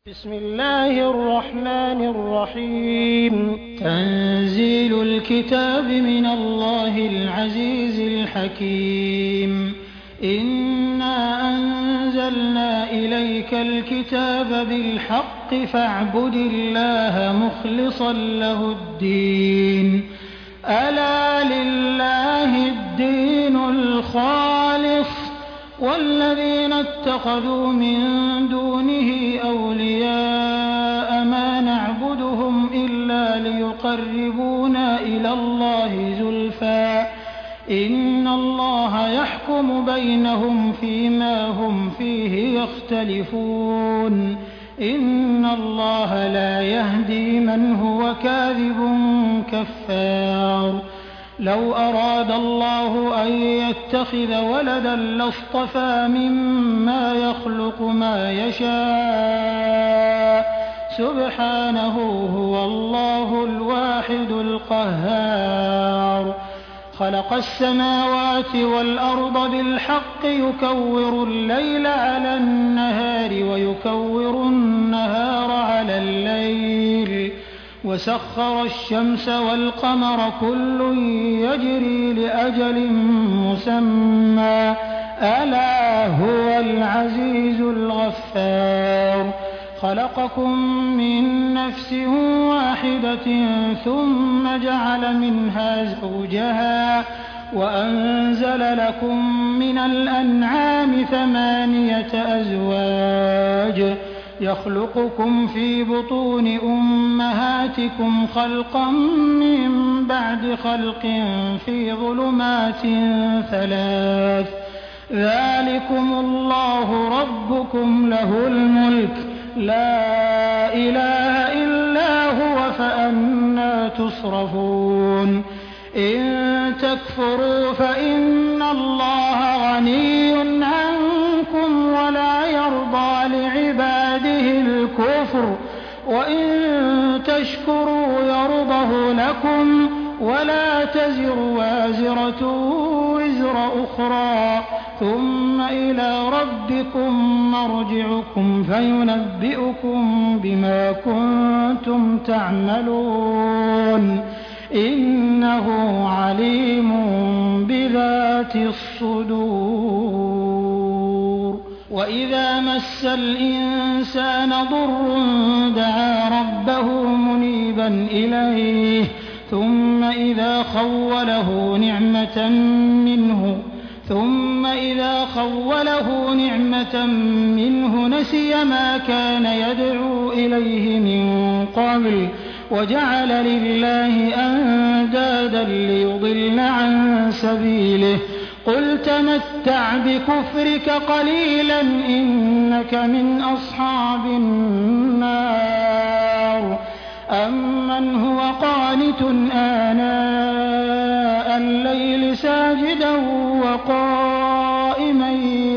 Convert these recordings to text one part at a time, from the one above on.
بسم الله الرحمن الرحيم. تنزيل الكتاب من الله العزيز الحكيم. إنا أنزلنا إليك الكتاب بالحق فاعبد الله مخلصا له الدين. ألا لله الدين الخالص والذين اتخذوا من دونه أولياء ما نعبدهم إلا ليقربونا إلى الله زلفى إن الله يحكم بينهم فيما هم فيه يختلفون إن الله لا يهدي من هو كاذب كفار. لو أراد الله أن يتخذ ولدا لاصطفى مما يخلق ما يشاء سبحانه هو الله الواحد القهار. خلق السماوات والأرض بالحق يكور الليل على النهار ويكور النهار على الليل وسخر الشمس والقمر كل يجري لأجل مسمى ألا هو العزيز الغفار. خلقكم من نفس واحدة ثم جعل منها زوجها وأنزل لكم من الأنعام 8 أزواج يخلقكم في بطون أمهاتكم خلقا من بعد خلق في ظلمات 3 ذلكم الله ربكم له الملك لا إله إلا هو فأنى تصرفون. إن تكفروا فإن الله غني عنكم ولا يرضى لعباده الكفر وإن تشكروا يرضه لكم ولا تزر وازرة وزر أخرى ثم إلى ربكم مرجعكم فينبئكم بما كنتم تعملون إنه عليم بذات الصدور. وإذا مس الإنسان ضر دعا ربه منيبا إليه ثم إذا خوله نعمة منه نسي ما كان يدعو إليه من قبل وجعل لله أندادا ليضل عن سبيله قل تمتع بكفرك قليلا إنك من أصحاب النار. أمن هو قانت آناء الليل ساجدا وقائما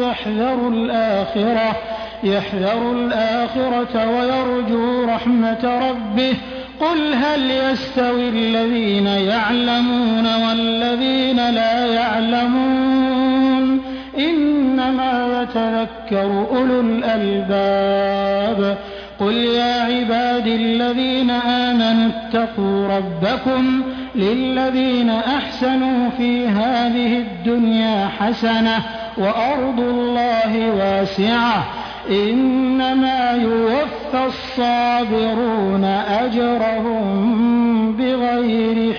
يحذر الآخرة ويرجو رحمة ربه قل هل يستوي الذين يعلمون والذين لا يعلمون إنما يتذكر أولو الألباب. قل يا عبادي الذين آمنوا اتقوا ربكم للذين أحسنوا في هذه الدنيا حسنة وأرض الله واسعة إنما يوفى الصابرون أجرهم بغير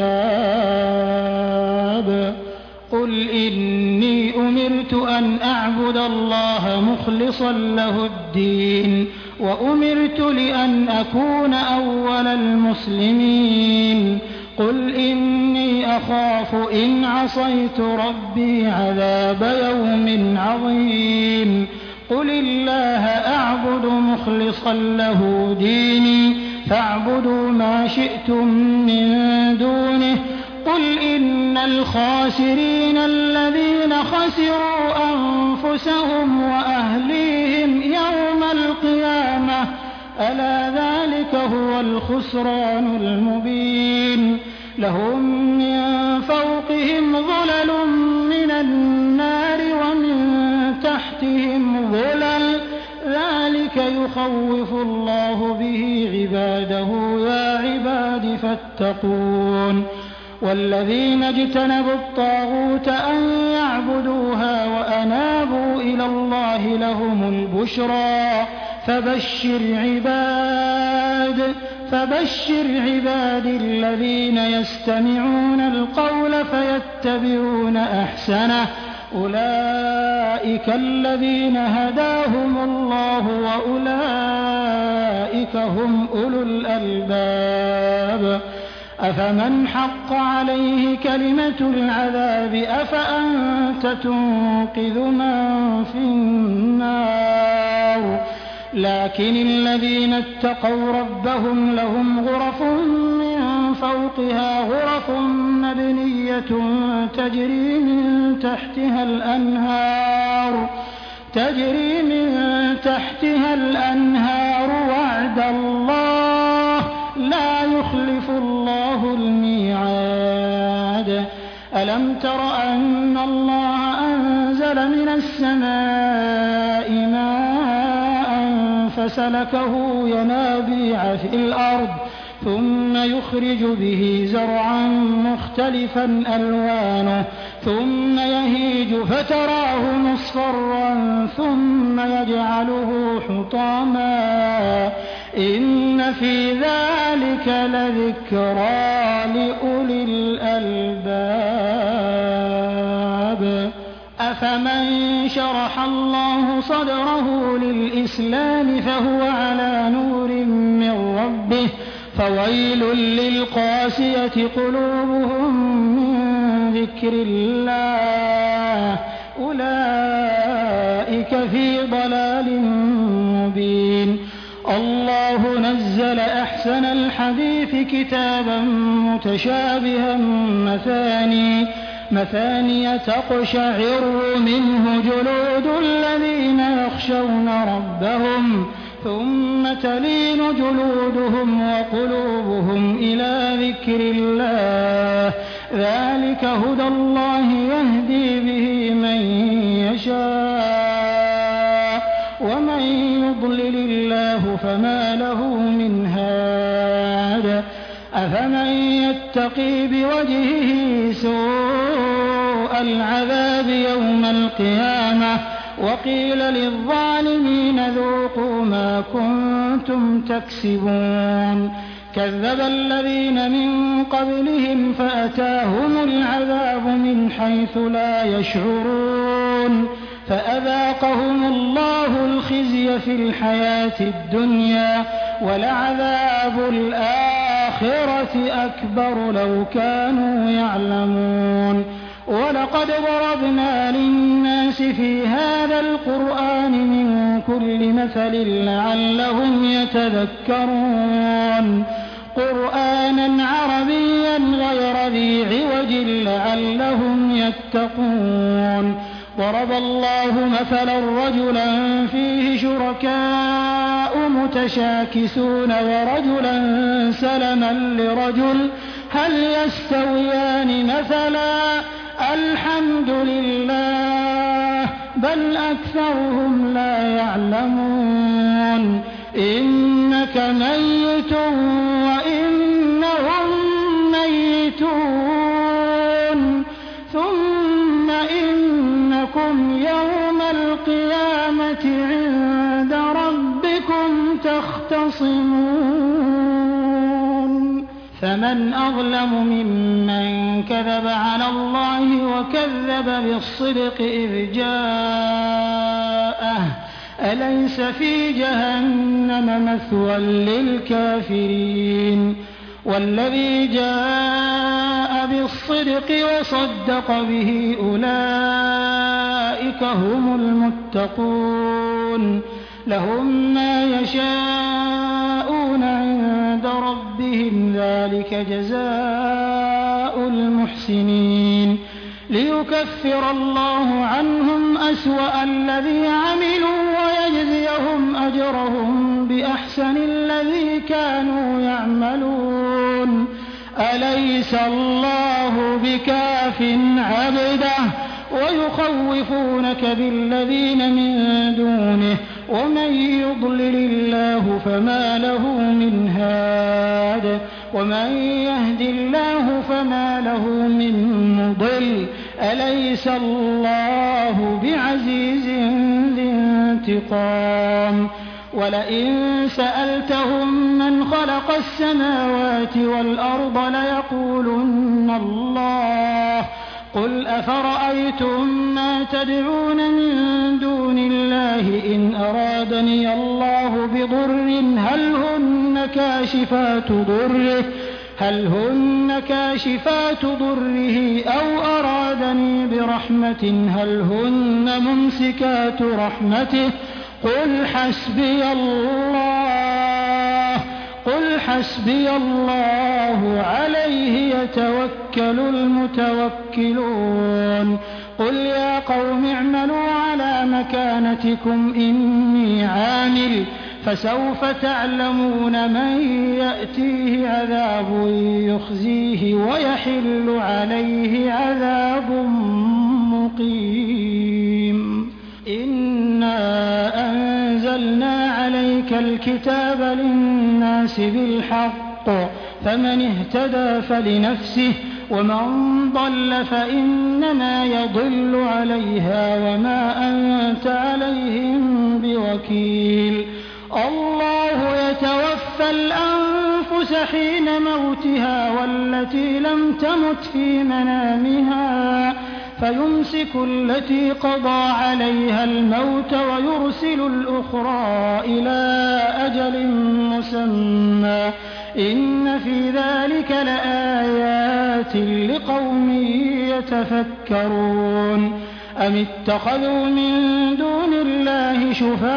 حساب. قل إني أمرت أن أعبد الله مخلصا له الدين وأمرت لأن أكون أول المسلمين. قل إني أخاف إن عصيت ربي عذاب يوم عظيم. قل الله أعبد مخلصا له ديني فاعبدوا ما شئتم من دونه. قل إن الخاسرين الذين خسروا أنفسهم وأهليهم يوم القيامة ألا ذلك هو الخسران المبين. لهم من فوقهم ظلل من النار ومن تحتهم ظلل ذلك ذلك يخوف الله به عباده يا عباد فاتقون والذين اجتنبوا الطاغوت أن يعبدوها وأنابوا إلى الله لهم البشرى فبشر عباد الذين يستمعون القول فيتبعون أحسنه أولئك الذين هداهم الله وأولئك هم أولو الألباب أفمن حق عليه كلمة العذاب أفأنت تنقذ من في النار لكن الذين اتقوا ربهم لهم غرف من فوقها غرف مبنية تجري من تحتها الأنهار وعد الله لا يخلف الله الميعاد ألم تر أن الله أنزل من السماء ماء فسلكه ينابيع في الأرض ثم يخرج به زرعا مختلفا ألوانه ثم يهيج فتراه مصفرا ثم يجعله حطاما إن في ذلك لذكرى لأولي الألباب أفمن شرح الله صدره للإسلام فهو على نور من ربه فويل للقاسية قلوبهم من ذكر الله أولئك في ضلال مبين الله نزل أحسن الحديث كتابا متشابها مثانية تقشعر منه جلود الذين يخشون ربهم ثم تلين جلودهم وقلوبهم إلى ذكر الله ذلك هدى الله يهدي به من يشاء ومن يضلل الله فما له من هاد أفمن يتقي بوجهه سوء العذاب يوم القيامة وقيل للظالمين ذوقوا ما كنتم تكسبون كذب الذين من قبلهم فأتاهم العذاب من حيث لا يشعرون فأذاقهم الله الخزي في الحياة الدنيا ولعذاب الآخرة أكبر لو كانوا يعلمون ولقد ضربنا للناس في هذا القرآن من كل مثل لعلهم يتذكرون قرآنا عربيا غير ذي عوج لعلهم يتقون ضرب الله مثلا رجلا فيه شركاء متشاكسون ورجلا سلما لرجل هل يستويان مثلا الحمد لله بل أكثرهم لا يعلمون إنك ميت وإنهم ميتون ثم إنكم يوم القيامة عند ربكم تختصمون فمن أظلم ممن كذب على الله وكذب بالصدق إذ جاءه أليس في جهنم مثوى للكافرين والذي جاء بالصدق وصدق به أولئك هم المتقون لهم ما يشاءون عند ربهم ذلك جزاء المحسنين ليكفر الله عنهم أسوأ الذي عملوا ويجزيهم أجرهم بأحسن الذي كانوا يعملون أليس الله بكاف عبده ويخوفونك بالذين من دونه ومن يضلل الله فما له من هاد ومن يهد الله فما له من مضل أليس الله بعزيز ذي انتقام ولئن سألتهم من خلق السماوات والأرض ليقولن الله قل أفرأيتم ما تدعون من دون الله إن أرادني الله بضر هل هن كاشفات ضره أو أرادني برحمة هل هن ممسكات رحمته قل حسبي الله عليه يتوكل المتوكلون قل يا قوم اعملوا على مكانتكم إني عامل فسوف تعلمون من يأتيه عذاب يخزيه ويحل عليه عذاب مقيم إنا أنزلنا عليك الكتاب للناس بالحق فمن اهتدى فلنفسه ومن ضل فإنما يضل عليها وما أنت عليهم بوكيل الله يتوفى الأنفس حين موتها والتي لم تمت في منامها فيمسك التي قضى عليها الموت ويرسل الأخرى إلى أجل مسمى إن في ذلك لآيات لقوم يتفكرون أم اتخذوا من دون الله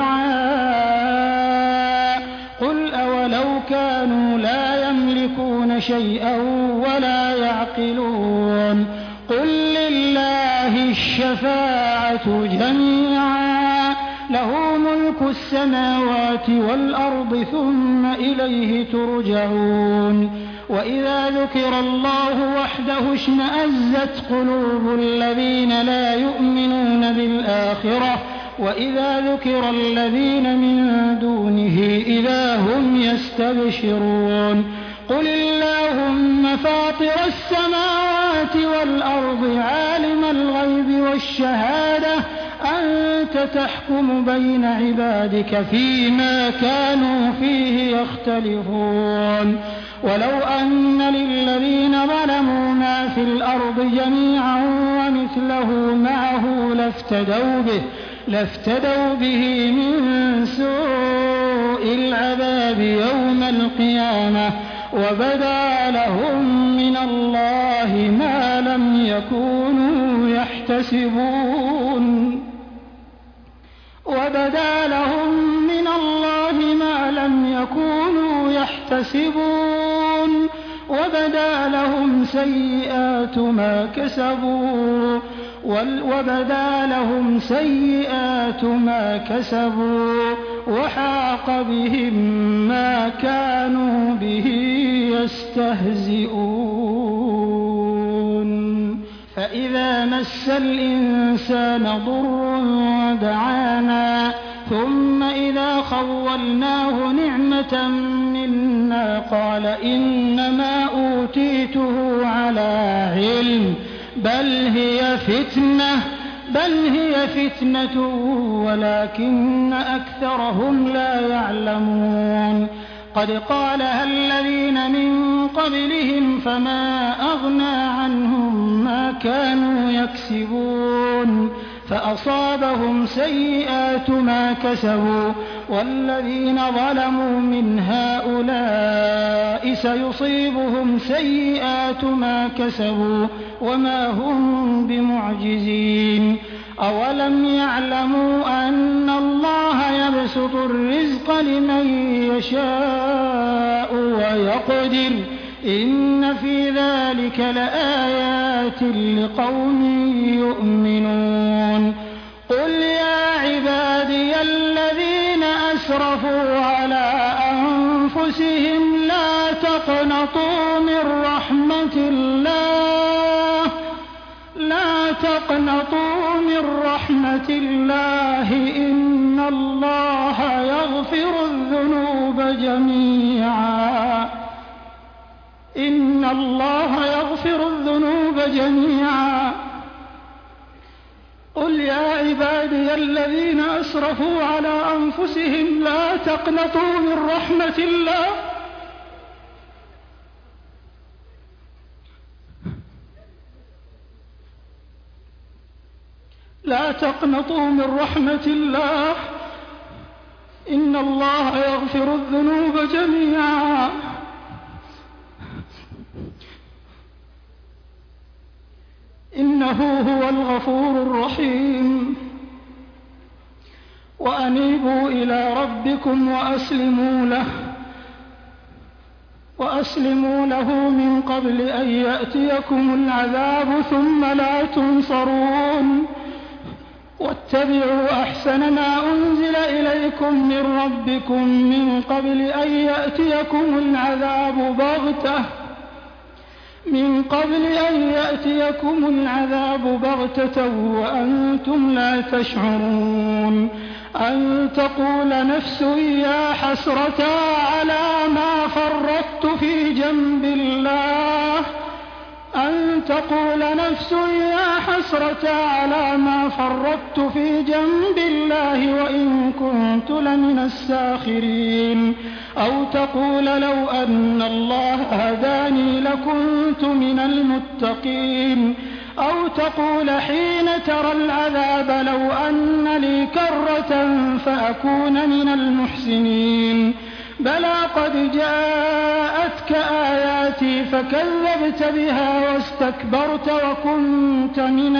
شفعاء قل أولو كانوا لا يملكون شيئا ولا يعقلون قل لله الشفاعة جميعا له ملك السماوات والأرض ثم إليه ترجعون وإذا ذكر الله وحده اشمأزت قلوب الذين لا يؤمنون بالآخرة وإذا ذكر الذين من دونه إذا هم يستبشرون قل اللهم فاطر السماوات والأرض عالم الغيب والشهادة أنت تحكم بين عبادك فيما كانوا فيه يختلفون ولو أن للذين ظلموا ما في الأرض جميعا ومثله معه لافتدوا به من سوء العذاب يوم القيامة وبدا لهم من الله ما لم يكونوا يحتسبون وبدا لهم سيئات ما كسبوا وحاق بهم ما كانوا به يستهزئون فإذا مس الإنسان ضر دعانا ثم إذا خولناه نعمة منا قال إنما أوتيته على علم بل هي فتنة ولكن أكثرهم لا يعلمون قد قالها الذين من قبلهم فما أغنى عنهم ما كانوا يكسبون فأصابهم سيئات ما كسبوا والذين ظلموا من هؤلاء سيصيبهم سيئات ما كسبوا وما هم بمعجزين أولم يعلموا أن الله يبسط الرزق لمن يشاء ويقدر إن في ذلك لآيات لقوم يؤمنون قل يا عبادي الذين أسرفوا على أنفسهم لا تقنطوا من رحمة الله إن الله جميعا إن الله يغفر الذنوب جميعا قل يا عبادي الذين أسرفوا على أنفسهم لا تقنطوا من رحمة الله لا تقنطوا من رحمة الله إن الله يغفر الذنوب جميعا إنه هو الغفور الرحيم وأنيبوا إلى ربكم وأسلموا له من قبل أن يأتيكم العذاب ثم لا تنصرون واتبعوا أحسن ما أنزل إليكم من ربكم من قبل أن يأتيكم العذاب بغتة وأنتم لا تشعرون أن تقول نفس يا حسرة على ما فرطت في جنب الله وإن كنت لمن الساخرين أو تقول لو أن الله هداني لكنت من المتقين أو تقول حين ترى العذاب لو أن لي كرة فأكون من المحسنين بلى قد جاءتك آياتي فكذبت بها واستكبرت وكنت من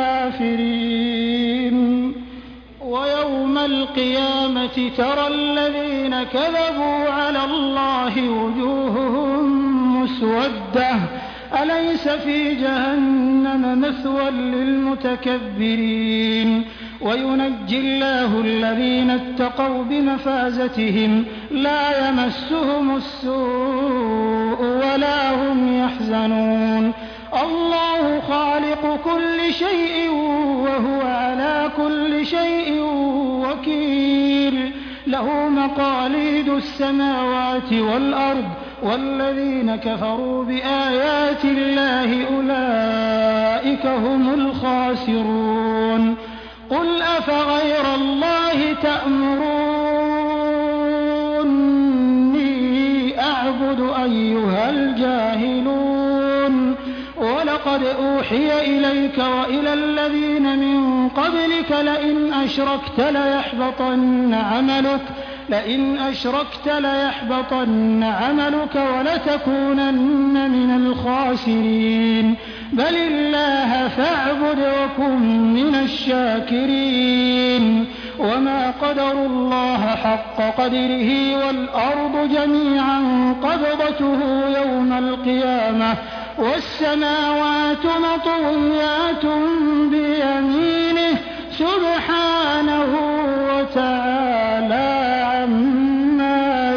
الكافرين ويوم القيامة ترى الذين كذبوا على الله وجوههم مسودة أليس في جهنم مثوى للمتكبرين وينجي الله الذين اتقوا بمفازتهم لا يمسهم السوء ولا هم يحزنون الله خالق كل شيء وهو على كل شيء وكيل له مقاليد السماوات والأرض والذين كفروا بآيات الله أولئك هم الخاسرون قل أفغير الله تأمروني أعبد أيها الجاهلون ولقد أوحي إليك وإلى الذين من قبلك لئن أشركت ليحبطن عملك ولتكونن من الخاسرين بل الله فاعبد وكن من الشاكرين وما قدروا الله حق قدره والأرض جميعا قبضته يوم القيامة والسماوات مطويات بيمينه سبحانه وتعالى عما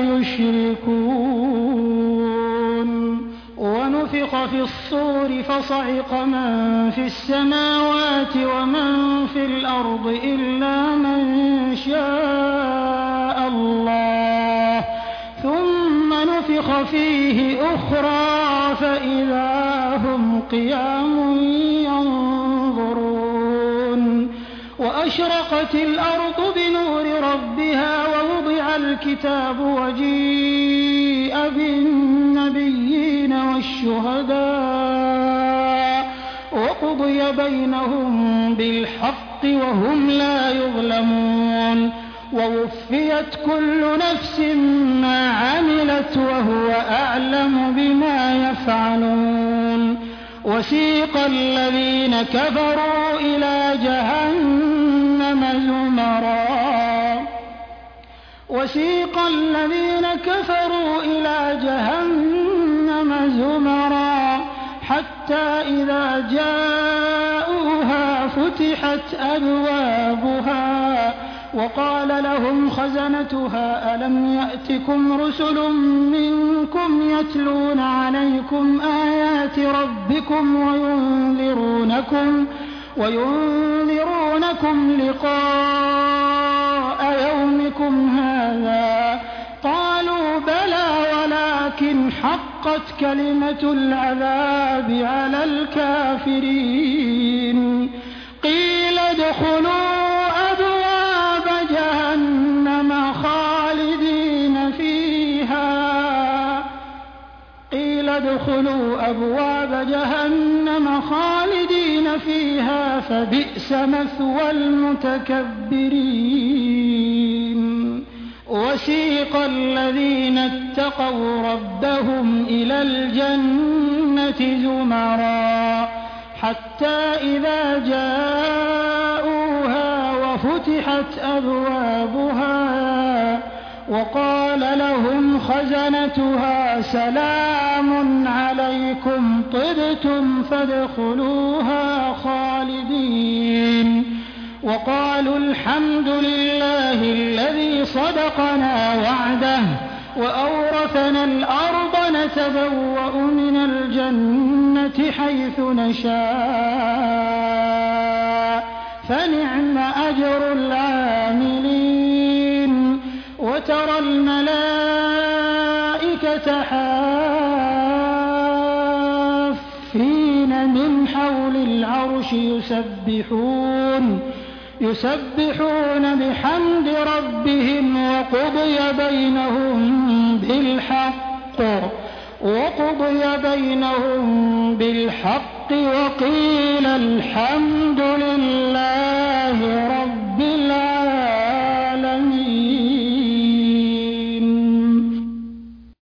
يشركون ونفخ في الصور فصعق من في السماوات ومن في الأرض إلا من شاء الله ثم نفخ فيه أخرى فإذا هم قيام ينظرون وأشرقت الأرض بنور ربها ووضع الكتاب وجيء بالنبيين والشهداء وقضي بينهم بالحق وهم لا يظلمون ووفيت كل نفس ما عملت وهو أعلم بما يفعلون وسيق الذين كفروا إلى جهنم زمرا حتى إذا جاءوها فتحت أبوابها وقال لهم خزنتها ألم يأتكم رسل منكم يتلون عليكم آيات ربكم وينذرونكم لقاء يومكم هذا قالوا ولكن حقت كلمة العذاب على الكافرين قيل ادخلوا أبواب جهنم خالدين فيها فبئس مثوى المتكبرين وسيق الذين اتقوا ربهم إلى الجنة زمرا حتى إذا جاءوها وفتحت أبوابها وقال لهم خزنتها سلام عليكم طبتم فادخلوها خالدين وقالوا الحمد لله الذي صدقنا وعده وأورثنا الأرض نتبوأ من الجنة حيث نشاء فنعم أجر العاملين وترى الملائكة حافين من حول العرش يسبحون بحمد ربهم وقضي بينهم بالحق وقيل الحمد لله